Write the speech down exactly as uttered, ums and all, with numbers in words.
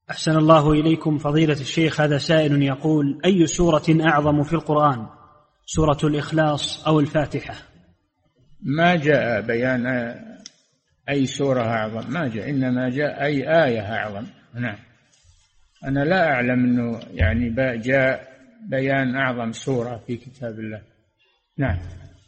أحسن الله إليكم فضيلة الشيخ. هذا سائل يقول: أي سورة أعظم في القرآن، سورة الإخلاص أو الفاتحة؟ ما جاء بيان أي سورة أعظم، ما جاء، إنما جاء أي آية أعظم. نعم، أنا لا أعلم أنه يعني جاء بيان أعظم سورة في كتاب الله. نعم.